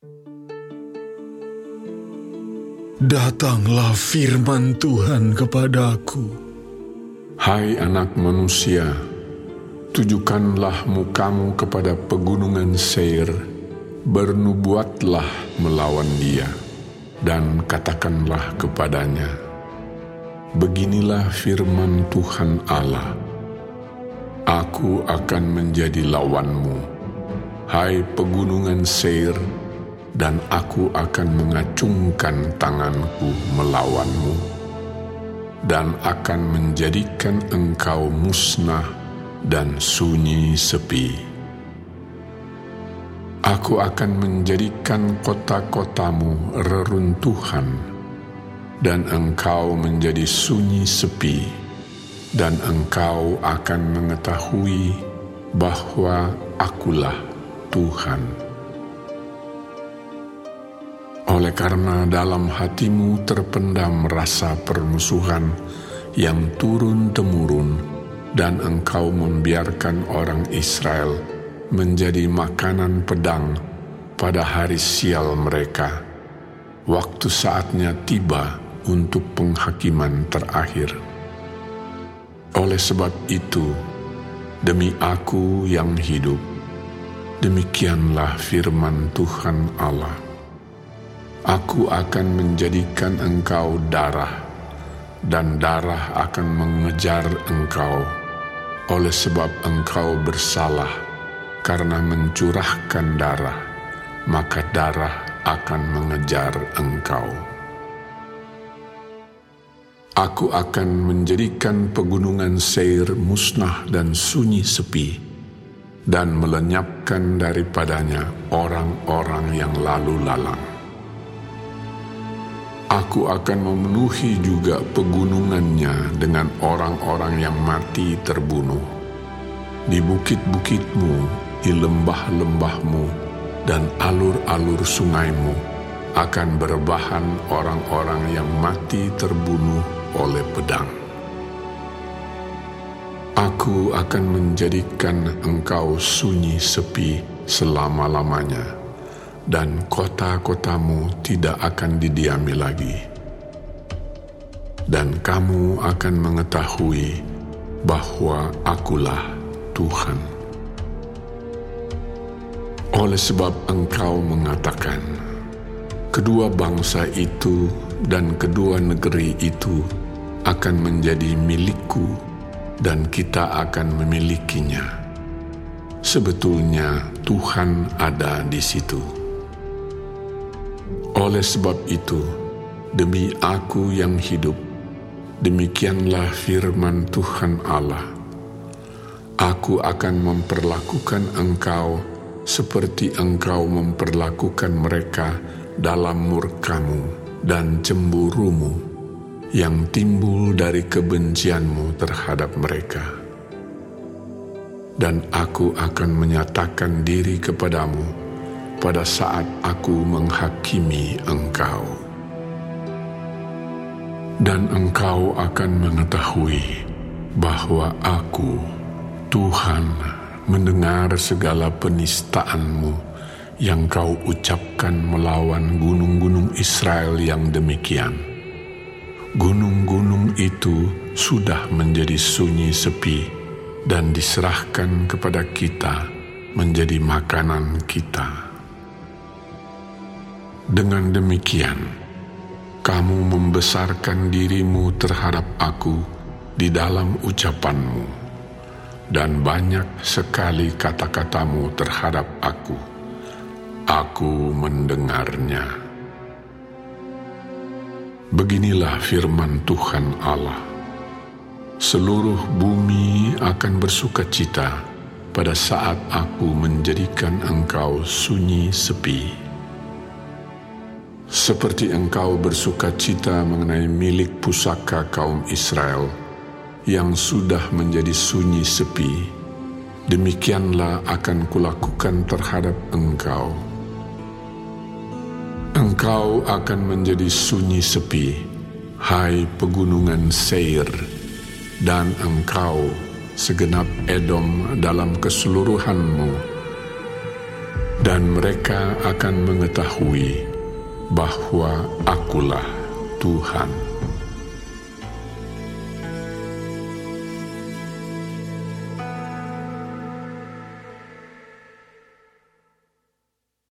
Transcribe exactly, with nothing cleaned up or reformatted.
Datanglah firman Tuhan kepadaku. Hai anak manusia, tujukanlah mukamu kepada pegunungan Seir, bernubuatlah melawan dia, dan katakanlah kepadanya, beginilah firman Tuhan Allah, aku akan menjadi lawanmu, hai pegunungan Seir, dan aku akan mengacungkan tanganku melawanmu, dan akan menjadikan engkau musnah dan sunyi sepi. Aku akan menjadikan kota-kotamu reruntuhan, dan engkau menjadi sunyi sepi, dan engkau akan mengetahui bahwa akulah Tuhan. Oleh karena dalam hatimu terpendam rasa permusuhan yang turun-temurun, dan engkau membiarkan orang Israel menjadi makanan pedang pada hari sial mereka, waktu saatnya tiba untuk penghakiman terakhir. Oleh sebab itu, demi aku yang hidup, demikianlah firman Tuhan Allah, aku akan menjadikan engkau darah, dan darah akan mengejar engkau, oleh sebab engkau bersalah karena mencurahkan darah, maka darah akan mengejar engkau. Aku akan menjadikan pegunungan Seir musnah dan sunyi sepi, dan melenyapkan daripadanya orang-orang yang lalu lalang. Aku akan memenuhi juga pegunungannya dengan orang-orang yang mati terbunuh. Di bukit-bukitmu, di lembah-lembahmu, dan alur-alur sungaimu akan berbahan orang-orang yang mati terbunuh oleh pedang. Aku akan menjadikan engkau sunyi sepi selama-lamanya, dan kota-kotamu tidak akan didiami lagi. Dan kamu akan mengetahui bahwa akulah Tuhan. Oleh sebab engkau mengatakan, kedua bangsa itu dan kedua negeri itu akan menjadi milikku, dan kita akan memilikinya. Sebetulnya Tuhan ada di situ. Oleh sebab itu, demi aku yang hidup, demikianlah firman Tuhan Allah, aku akan memperlakukan engkau seperti engkau memperlakukan mereka dalam murkamu dan cemburumu yang timbul dari kebencianmu terhadap mereka. Dan aku akan menyatakan diri kepadamu pada saat aku menghakimi engkau. Dan engkau akan mengetahui bahwa aku, Tuhan, mendengar segala penistaanmu yang kau ucapkan melawan gunung-gunung Israel yang demikian. Gunung-gunung itu sudah menjadi sunyi sepi dan diserahkan kepada kita menjadi makanan kita. Dengan demikian, kamu membesarkan dirimu terhadap aku di dalam ucapanmu, dan banyak sekali kata-katamu terhadap aku. Aku mendengarnya. Beginilah firman Tuhan Allah, seluruh bumi akan bersukacita pada saat aku menjadikan engkau sunyi sepi. Seperti engkau bersukacita mengenai milik pusaka kaum Israel yang sudah menjadi sunyi sepi, demikianlah akan kulakukan terhadap engkau. Engkau akan menjadi sunyi sepi, hai pegunungan Seir, dan engkau segenap Edom dalam keseluruhanmu. dan mereka akan mengetahui bahwa Akulah Tuhan.